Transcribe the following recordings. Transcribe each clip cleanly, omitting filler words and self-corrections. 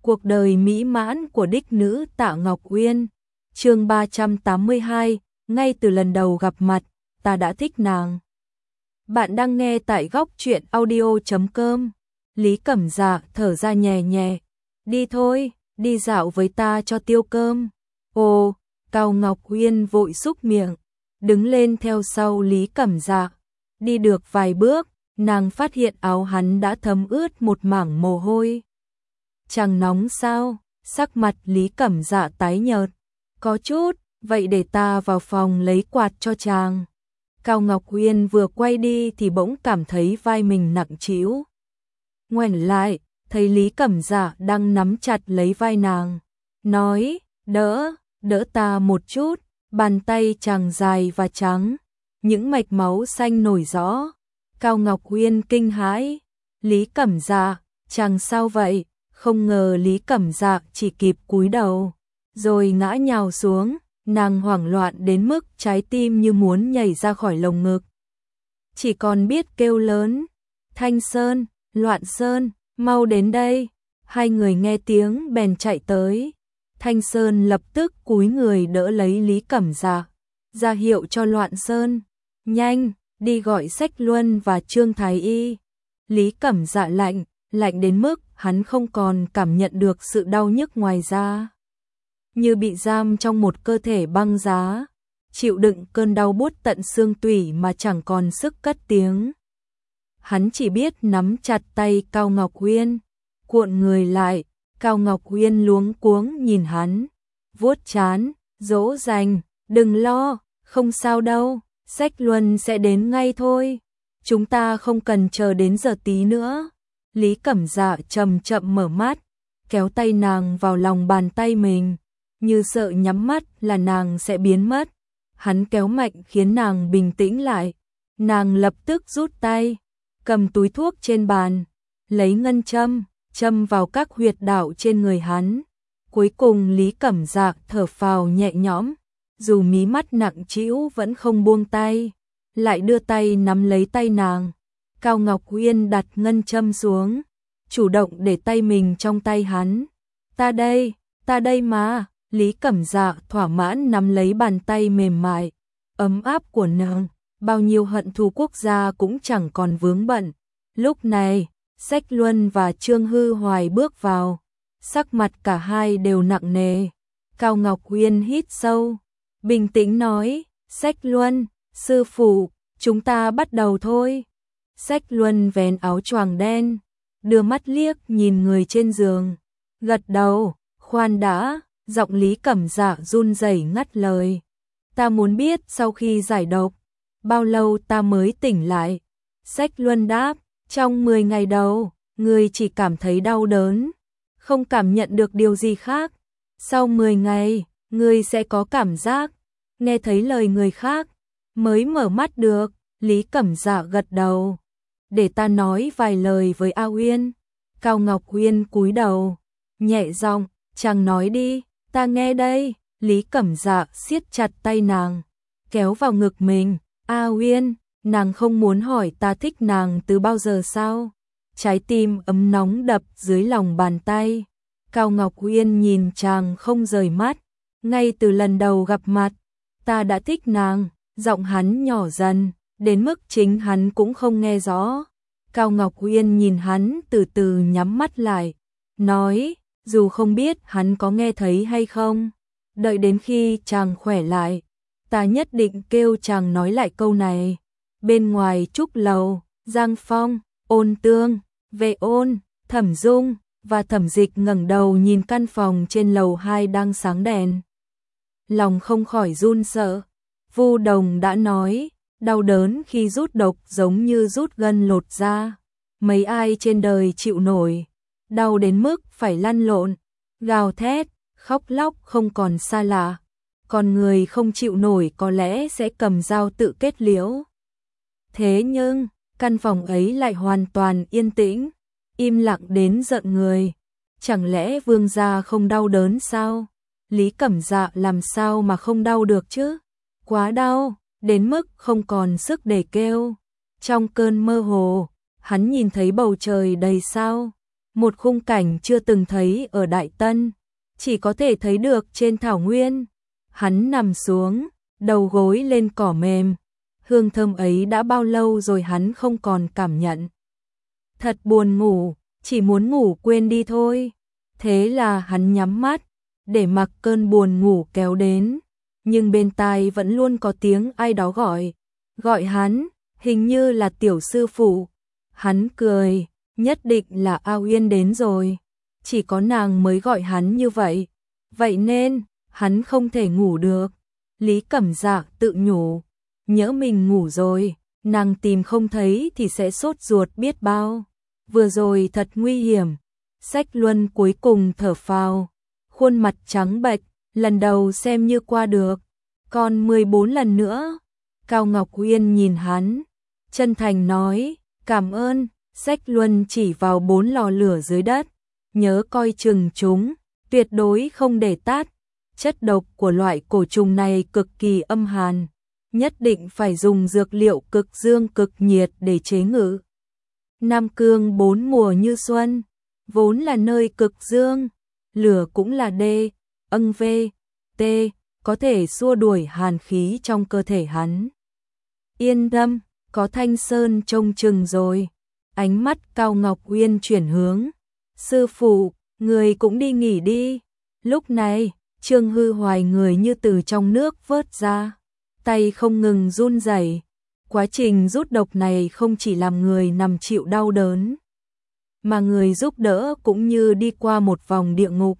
Cuộc đời mỹ mãn của đích nữ Tạ Ngọc Uyên. Chương 382, ngay từ lần đầu gặp mặt, ta đã thích nàng. Bạn đang nghe tại góc truyện audio.com. Lý Cẩm Dạ thở ra nhẹ nhẹ. Đi thôi, đi dạo với ta cho tiêu cơm. Ồ, Cao Ngọc Uyên vội xúc miệng, đứng lên theo sau Lý Cẩm Dạ. Đi được vài bước, nàng phát hiện áo hắn đã thấm ướt một mảng mồ hôi. Chàng nóng sao? Sắc mặt Lý Cẩm Dạ tái nhợt. Có chút, vậy để ta vào phòng lấy quạt cho chàng. Cao Ngọc Uyên vừa quay đi thì bỗng cảm thấy vai mình nặng trĩu. Ngoảnh lại, thấy Lý Cẩm Dạ đang nắm chặt lấy vai nàng, nói, đỡ ta một chút. Bàn tay chàng dài và trắng, những mạch máu xanh nổi rõ. Cao Ngọc Uyên kinh hãi. Lý Cẩm Dạ, chàng sao vậy? Không ngờ Lý Cẩm Dạ chỉ kịp cúi đầu, rồi ngã nhào xuống. Nàng hoảng loạn đến mức trái tim như muốn nhảy ra khỏi lồng ngực. Chỉ còn biết kêu lớn, Thanh Sơn, Loạn Sơn, mau đến đây. Hai người nghe tiếng bèn chạy tới. Thanh Sơn lập tức cúi người đỡ lấy Lý Cẩm Dạ, ra hiệu cho Loạn Sơn, nhanh, đi gọi Sách Luân và Trương Thái Y. Lý Cẩm Dạ lạnh đến mức hắn không còn cảm nhận được sự đau nhức ngoài da, như bị giam trong một cơ thể băng giá, chịu đựng cơn đau buốt tận xương tủy mà chẳng còn sức cất tiếng. Hắn chỉ biết nắm chặt tay Cao Ngọc Uyên, cuộn người lại. Cao Ngọc Uyên luống cuống nhìn hắn, vuốt trán, dỗ dành, đừng lo, không sao đâu, Sách Luân sẽ đến ngay thôi, chúng ta không cần chờ đến giờ tí nữa. Lý Cẩm Dạ chậm chậm mở mắt, kéo tay nàng vào lòng bàn tay mình, như sợ nhắm mắt là nàng sẽ biến mất. Hắn kéo mạnh khiến nàng bình tĩnh lại. Nàng lập tức rút tay, cầm túi thuốc trên bàn, lấy ngân châm vào các huyệt đạo trên người hắn. Cuối cùng Lý Cẩm Dạ thở phào nhẹ nhõm, dù mí mắt nặng trĩu vẫn không buông tay, lại đưa tay nắm lấy tay nàng. Cao Ngọc Uyên đặt ngân châm xuống, chủ động để tay mình trong tay hắn. Ta đây mà. Lý Cẩm Dạ thỏa mãn nắm lấy bàn tay mềm mại, ấm áp của nàng, bao nhiêu hận thù quốc gia cũng chẳng còn vướng bận. Lúc này, Sách Luân và Trương Hư Hoài bước vào, sắc mặt cả hai đều nặng nề. Cao Ngọc Uyên hít sâu, bình tĩnh nói, Sách Luân, sư phụ, chúng ta bắt đầu thôi. Sách Luân vén áo choàng đen, đưa mắt liếc nhìn người trên giường, gật đầu, khoan đã. Giọng Lý Cẩm Dạ run rẩy ngắt lời, ta muốn biết sau khi giải độc, bao lâu ta mới tỉnh lại. Sách Luân đáp, trong 10 ngày đầu, ngươi chỉ cảm thấy đau đớn, không cảm nhận được điều gì khác. Sau 10 ngày, ngươi sẽ có cảm giác, nghe thấy lời người khác, mới mở mắt được. Lý Cẩm Dạ gật đầu, để ta nói vài lời với A Uyên. Cao Ngọc Uyên cúi đầu, nhẹ giọng, chàng nói đi, ta nghe đây. Lý Cẩm Dạ siết chặt tay nàng, kéo vào ngực mình. A Uyên, nàng không muốn hỏi ta thích nàng từ bao giờ sao? Trái tim ấm nóng đập dưới lòng bàn tay. Cao Ngọc Uyên nhìn chàng không rời mắt. Ngay từ lần đầu gặp mặt, ta đã thích nàng. Giọng hắn nhỏ dần, đến mức chính hắn cũng không nghe rõ. Cao Ngọc Uyên nhìn hắn từ từ nhắm mắt lại, nói, dù không biết hắn có nghe thấy hay không, đợi đến khi chàng khỏe lại, ta nhất định kêu chàng nói lại câu này. Bên ngoài trúc lầu, Giang Phong, Ôn Tương, Vệ Ôn, Thẩm Dung và Thẩm Dịch ngẩng đầu nhìn căn phòng trên lầu 2 đang sáng đèn. Lòng không khỏi run sợ. Vu Đồng đã nói, đau đớn khi rút độc giống như rút gân lột da. Mấy ai trên đời chịu nổi, đau đến mức phải lăn lộn, gào thét, khóc lóc không còn xa lạ. Còn người không chịu nổi có lẽ sẽ cầm dao tự kết liễu. Thế nhưng, căn phòng ấy lại hoàn toàn yên tĩnh, im lặng đến giận người. Chẳng lẽ vương gia không đau đớn sao? Lý Cẩm Dạ làm sao mà không đau được chứ? Quá đau, đến mức không còn sức để kêu. Trong cơn mơ hồ, hắn nhìn thấy bầu trời đầy sao, một khung cảnh chưa từng thấy ở Đại Tân, chỉ có thể thấy được trên thảo nguyên. Hắn nằm xuống, đầu gối lên cỏ mềm, hương thơm ấy đã bao lâu rồi hắn không còn cảm nhận. Thật buồn ngủ, chỉ muốn ngủ quên đi thôi. Thế là hắn nhắm mắt, để mặc cơn buồn ngủ kéo đến, nhưng bên tai vẫn luôn có tiếng ai đó gọi hắn, hình như là tiểu sư phụ. Hắn cười, nhất định là A Uyên đến rồi, chỉ có nàng mới gọi hắn như vậy, vậy nên hắn không thể ngủ được. Lý Cẩm Dạ tự nhủ, nhỡ mình ngủ rồi, nàng tìm không thấy thì sẽ sốt ruột biết bao. Vừa rồi thật nguy hiểm. Sách Luân cuối cùng thở phào, khuôn mặt trắng bệch, lần đầu xem như qua được, còn 14 lần nữa. Cao Ngọc Uyên nhìn hắn, chân thành nói, cảm ơn. Sách Luân chỉ vào 4 lò lửa dưới đất, nhớ coi chừng chúng, tuyệt đối không để tắt. Chất độc của loại cổ trùng này cực kỳ âm hàn, nhất định phải dùng dược liệu cực dương cực nhiệt để chế ngự. Nam Cương 4 mùa như xuân, vốn là nơi cực dương, lửa cũng là D, có thể xua đuổi hàn khí trong cơ thể hắn. Yên tâm, có Thanh Sơn trông chừng rồi. Ánh mắt Cao Ngọc Uyên chuyển hướng. Sư phụ, người cũng đi nghỉ đi. Lúc này, Trương Hư Hoài người như từ trong nước vớt ra, tay không ngừng run rẩy. Quá trình rút độc này không chỉ làm người nằm chịu đau đớn, mà người giúp đỡ cũng như đi qua một vòng địa ngục.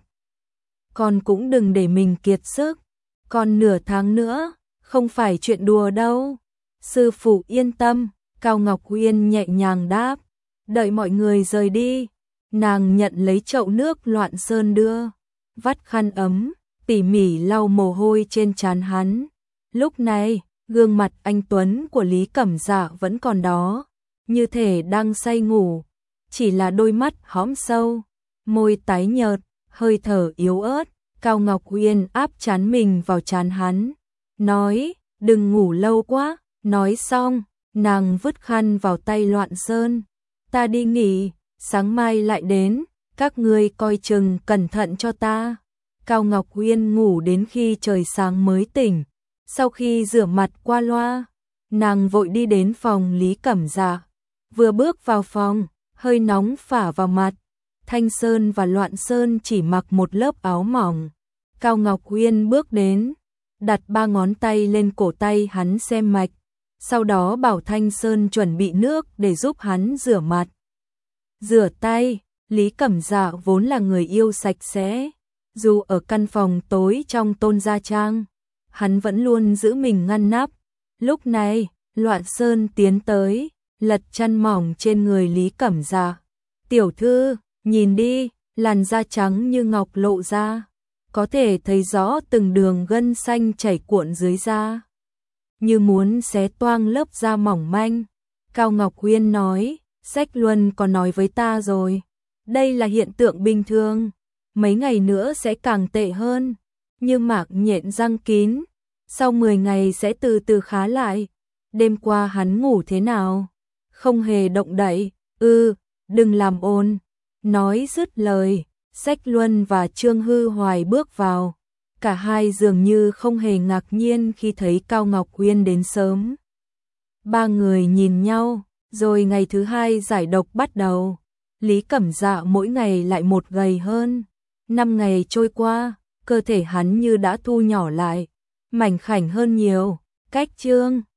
Con cũng đừng để mình kiệt sức, còn nửa tháng nữa, không phải chuyện đùa đâu. Sư phụ yên tâm, Cao Ngọc Uyên nhẹ nhàng đáp. Đợi mọi người rời đi, nàng nhận lấy chậu nước Loạn Sơn đưa, vắt khăn ấm, tỉ mỉ lau mồ hôi trên trán hắn. Lúc này, gương mặt anh tuấn của Lý Cẩm Dạ vẫn còn đó, như thể đang say ngủ, chỉ là đôi mắt hõm sâu, môi tái nhợt, hơi thở yếu ớt. Cao Ngọc Uyên áp trán mình vào trán hắn, nói, đừng ngủ lâu quá. Nói xong, nàng vứt khăn vào tay Loạn Sơn. Ta đi nghỉ, sáng mai lại đến, các ngươi coi chừng cẩn thận cho ta. Cao Ngọc Uyên ngủ đến khi trời sáng mới tỉnh. Sau khi rửa mặt qua loa, nàng vội đi đến phòng Lý Cẩm Dạ. Vừa bước vào phòng, hơi nóng phả vào mặt. Thanh Sơn và Loạn Sơn chỉ mặc một lớp áo mỏng. Cao Ngọc Uyên bước đến, đặt 3 ngón tay lên cổ tay hắn xem mạch. Sau đó bảo Thanh Sơn chuẩn bị nước để giúp hắn rửa mặt. Rửa tay, Lý Cẩm Dạ vốn là người yêu sạch sẽ. Dù ở căn phòng tối trong Tôn gia trang, hắn vẫn luôn giữ mình ngăn nắp. Lúc này, Loạn Sơn tiến tới, lật chăn mỏng trên người Lý Cẩm Dạ. Tiểu thư, nhìn đi, làn da trắng như ngọc lộ ra, có thể thấy rõ từng đường gân xanh chảy cuộn dưới da, như muốn xé toang lớp da mỏng manh. Cao Ngọc Uyên nói, Sách Luân có nói với ta rồi, đây là hiện tượng bình thường, mấy ngày nữa sẽ càng tệ hơn, như mạc nhện răng kín, sau 10 ngày sẽ từ từ khá lại. Đêm qua hắn ngủ thế nào? Không hề động đậy. Đừng làm ồn. Nói dứt lời, Sách Luân và Trương Hư Hoài bước vào. Cả hai dường như không hề ngạc nhiên khi thấy Cao Ngọc Uyên đến sớm. 3 người nhìn nhau, rồi ngày thứ 2 giải độc bắt đầu. Lý Cẩm Dạ mỗi ngày lại một gầy hơn. 5 ngày trôi qua, cơ thể hắn như đã thu nhỏ lại, mảnh khảnh hơn nhiều. Cách Trương